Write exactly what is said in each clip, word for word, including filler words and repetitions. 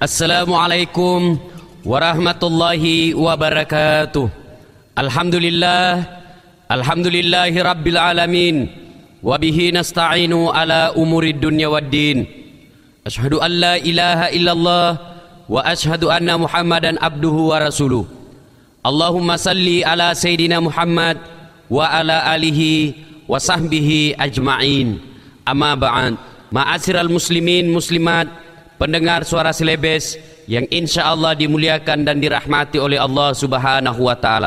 Assalamualaikum warahmatullahi wabarakatuh. Alhamdulillah, alhamdulillahi rabbil alamin. Wabihi nasta'inu ala umurid dunya waddin. Ashhadu an la ilaha illallah wa ashhadu anna muhammadan abduhu wa rasuluh. Allahumma salli ala sayyidina Muhammad wa ala alihi wa sahbihi ajma'in. Amma ba'd. Ma'asyiral muslimin muslimat, pendengar suara Selebes yang insya Allah dimuliakan dan dirahmati oleh Allah subhanahu wa ta'ala.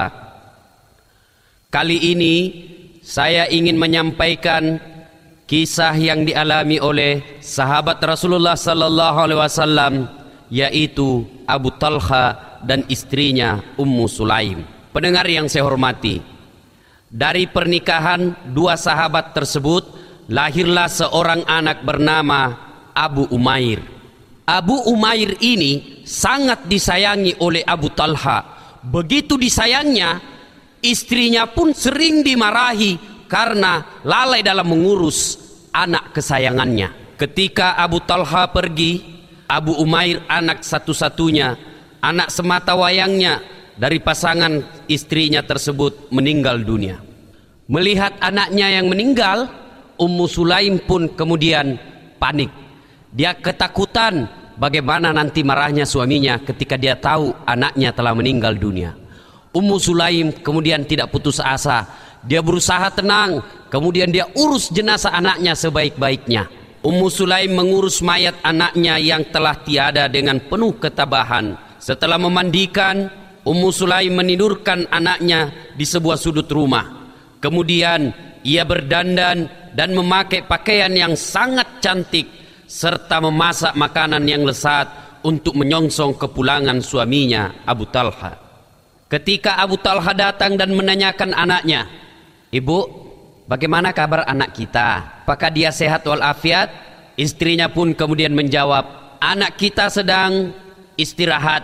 Kali ini saya ingin menyampaikan kisah yang dialami oleh sahabat Rasulullah sallallahu alaihi wasallam, yaitu Abu Talha dan istrinya Ummu Sulaim. Pendengar yang saya hormati, dari pernikahan dua sahabat tersebut lahirlah seorang anak bernama Abu Umair. Abu Umair ini sangat disayangi oleh Abu Talha. Begitu disayangnya, istrinya pun sering dimarahi karena lalai dalam mengurus anak kesayangannya. Ketika Abu Talha pergi, Abu Umair anak satu-satunya, anak semata wayangnya dari pasangan istrinya tersebut meninggal dunia. Melihat anaknya yang meninggal, Ummu Sulaim pun kemudian panik. Dia ketakutan bagaimana nanti marahnya suaminya ketika dia tahu anaknya telah meninggal dunia. Ummu Sulaim kemudian tidak putus asa. Dia berusaha tenang, kemudian dia urus jenazah anaknya sebaik-baiknya. Ummu Sulaim mengurus mayat anaknya yang telah tiada dengan penuh ketabahan. Setelah memandikan, Ummu Sulaim menidurkan anaknya di sebuah sudut rumah. Kemudian ia berdandan dan memakai pakaian yang sangat cantik serta memasak makanan yang lezat untuk menyongsong kepulangan suaminya Abu Talha. Ketika Abu Talha datang dan menanyakan anaknya, "Ibu, bagaimana kabar anak kita? Apakah dia sehat walafiat?" Istrinya pun kemudian menjawab, "Anak kita sedang istirahat."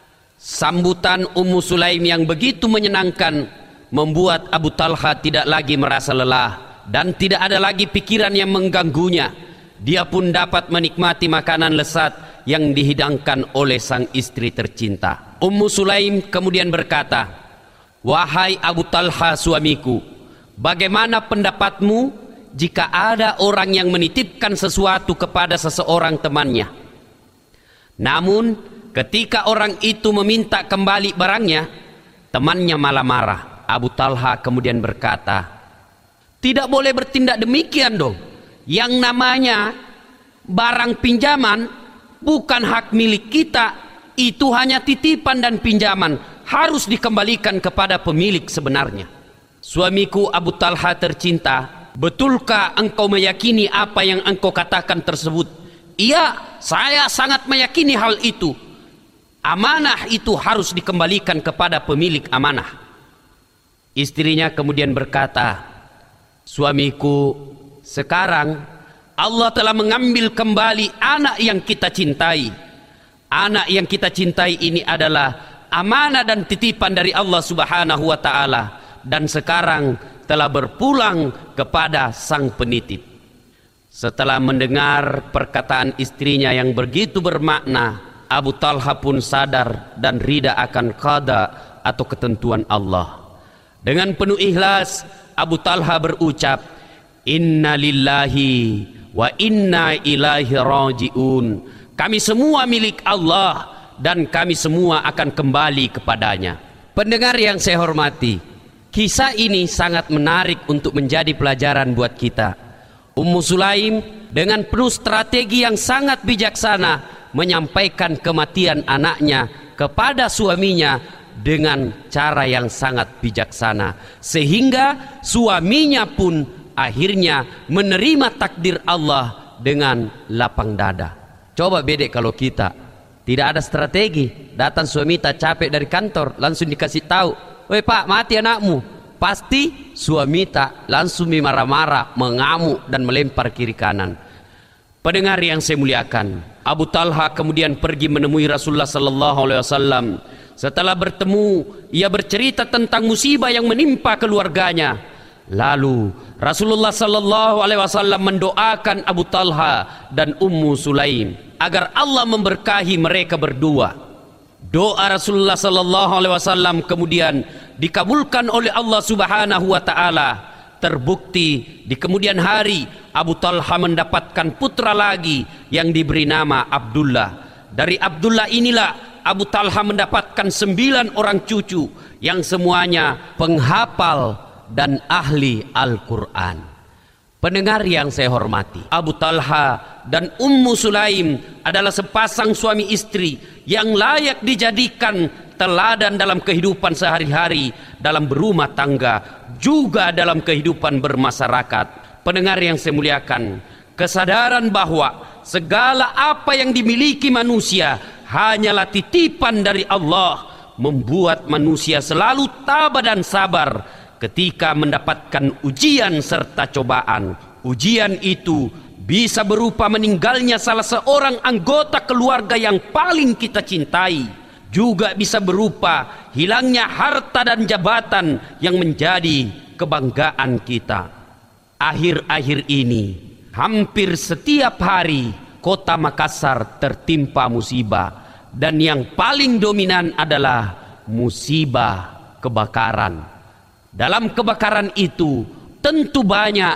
Sambutan Ummu Sulaim yang begitu menyenangkan membuat Abu Talha tidak lagi merasa lelah dan tidak ada lagi pikiran yang mengganggunya. Dia pun dapat menikmati makanan lezat yang dihidangkan oleh sang istri tercinta. Ummu Sulaim kemudian berkata, "Wahai Abu Talha suamiku, bagaimana pendapatmu jika ada orang yang menitipkan sesuatu kepada seseorang temannya? Namun ketika orang itu meminta kembali barangnya, temannya malah marah." Abu Talha kemudian berkata, "Tidak boleh bertindak demikian dong. Yang namanya barang pinjaman bukan hak milik kita. Itu hanya titipan dan pinjaman, harus dikembalikan kepada pemilik sebenarnya." "Suamiku Abu Talha tercinta, betulkah engkau meyakini apa yang engkau katakan tersebut?" "Iya, saya sangat meyakini hal itu. Amanah itu harus dikembalikan kepada pemilik amanah." Istrinya kemudian berkata, "Suamiku, sekarang Allah telah mengambil kembali anak yang kita cintai. Anak yang kita cintai ini adalah amanah dan titipan dari Allah subhanahu wa ta'ala, dan sekarang telah berpulang kepada sang penitip." Setelah mendengar perkataan istrinya yang begitu bermakna, Abu Talha pun sadar dan rida akan qada atau ketentuan Allah. Dengan penuh ikhlas, Abu Talha berucap, "Inna lillahi wa inna ilaihi raji'un." Kami semua milik Allah dan kami semua akan kembali kepadanya. Pendengar yang saya hormati, kisah ini sangat menarik untuk menjadi pelajaran buat kita. Ummu Sulaim dengan penuh strategi yang sangat bijaksana menyampaikan kematian anaknya kepada suaminya dengan cara yang sangat bijaksana, sehingga suaminya pun akhirnya menerima takdir Allah dengan lapang dada. Coba bedek kalau kita tidak ada strategi, datang suami tak capek dari kantor langsung dikasih tahu, "Woi Pak, mati anakmu." Pasti suami tak langsung marah-marah, mengamuk dan melempar kiri kanan. Pendengar yang saya muliakan, Abu Talha kemudian pergi menemui Rasulullah sallallahu alaihi wasallam. Setelah bertemu, ia bercerita tentang musibah yang menimpa keluarganya. Lalu Rasulullah sallallahu alaihi wasallam mendoakan Abu Talha dan Ummu Sulaim. agar Allah memberkahi mereka berdua. Doa Rasulullah sallallahu alaihi wasallam kemudian dikabulkan oleh Allah Subhanahu wa taala. Terbukti di kemudian hari Abu Talha mendapatkan putra lagi yang diberi nama Abdullah. Dari Abdullah inilah Abu Talha mendapatkan sembilan orang cucu yang semuanya penghafal dan ahli Al-Quran. Pendengar yang saya hormati, Abu Talha dan Ummu Sulaim adalah sepasang suami istri yang layak dijadikan teladan dalam kehidupan sehari-hari, dalam berumah tangga, juga dalam kehidupan bermasyarakat. Pendengar yang saya muliakan, kesadaran bahwa segala apa yang dimiliki manusia hanyalah titipan dari Allah membuat manusia selalu tabah dan sabar ketika mendapatkan ujian serta cobaan. Ujian itu bisa berupa meninggalnya salah seorang anggota keluarga yang paling kita cintai, juga bisa berupa hilangnya harta dan jabatan yang menjadi kebanggaan kita. Akhir-akhir ini hampir setiap hari kota Makassar tertimpa musibah, dan yang paling dominan adalah musibah kebakaran. Dalam kebakaran itu tentu banyak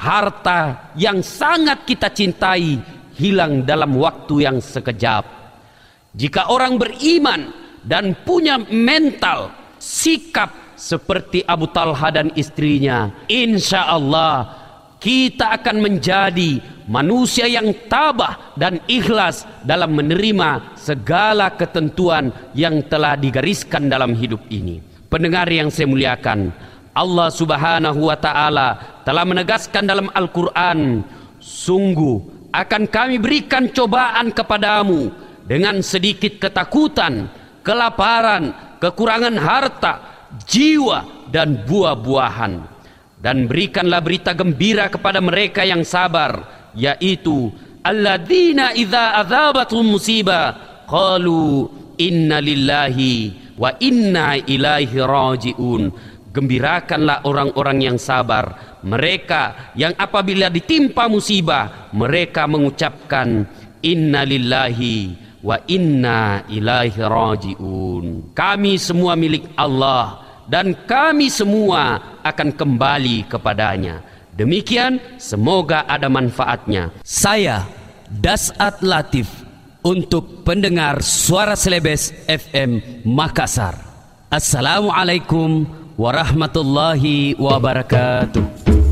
harta yang sangat kita cintai hilang dalam waktu yang sekejap. Jika orang beriman dan punya mental sikap seperti Abu Talha dan istrinya, insya Allah kita akan menjadi manusia yang tabah dan ikhlas dalam menerima segala ketentuan yang telah digariskan dalam hidup ini. Pendengar yang saya muliakan, Allah Subhanahu wa taala telah menegaskan dalam Al-Qur'an, sungguh akan kami berikan cobaan kepadamu dengan sedikit ketakutan, kelaparan, kekurangan harta, jiwa dan buah-buahan. Dan berikanlah berita gembira kepada mereka yang sabar, yaitu alladzina idza adzabathum musibah qalu inna lillahi wa inna ilaihi rajiun. Gembirakanlah orang-orang yang sabar, mereka yang apabila ditimpa musibah mereka mengucapkan inna lillahi wa inna ilaihi rajiun. Kami semua milik Allah dan kami semua akan kembali kepadanya. Demikian, semoga ada manfaatnya. Saya Dasat Latif untuk pendengar Suara Celebes F M Makassar. Assalamualaikum warahmatullahi wabarakatuh.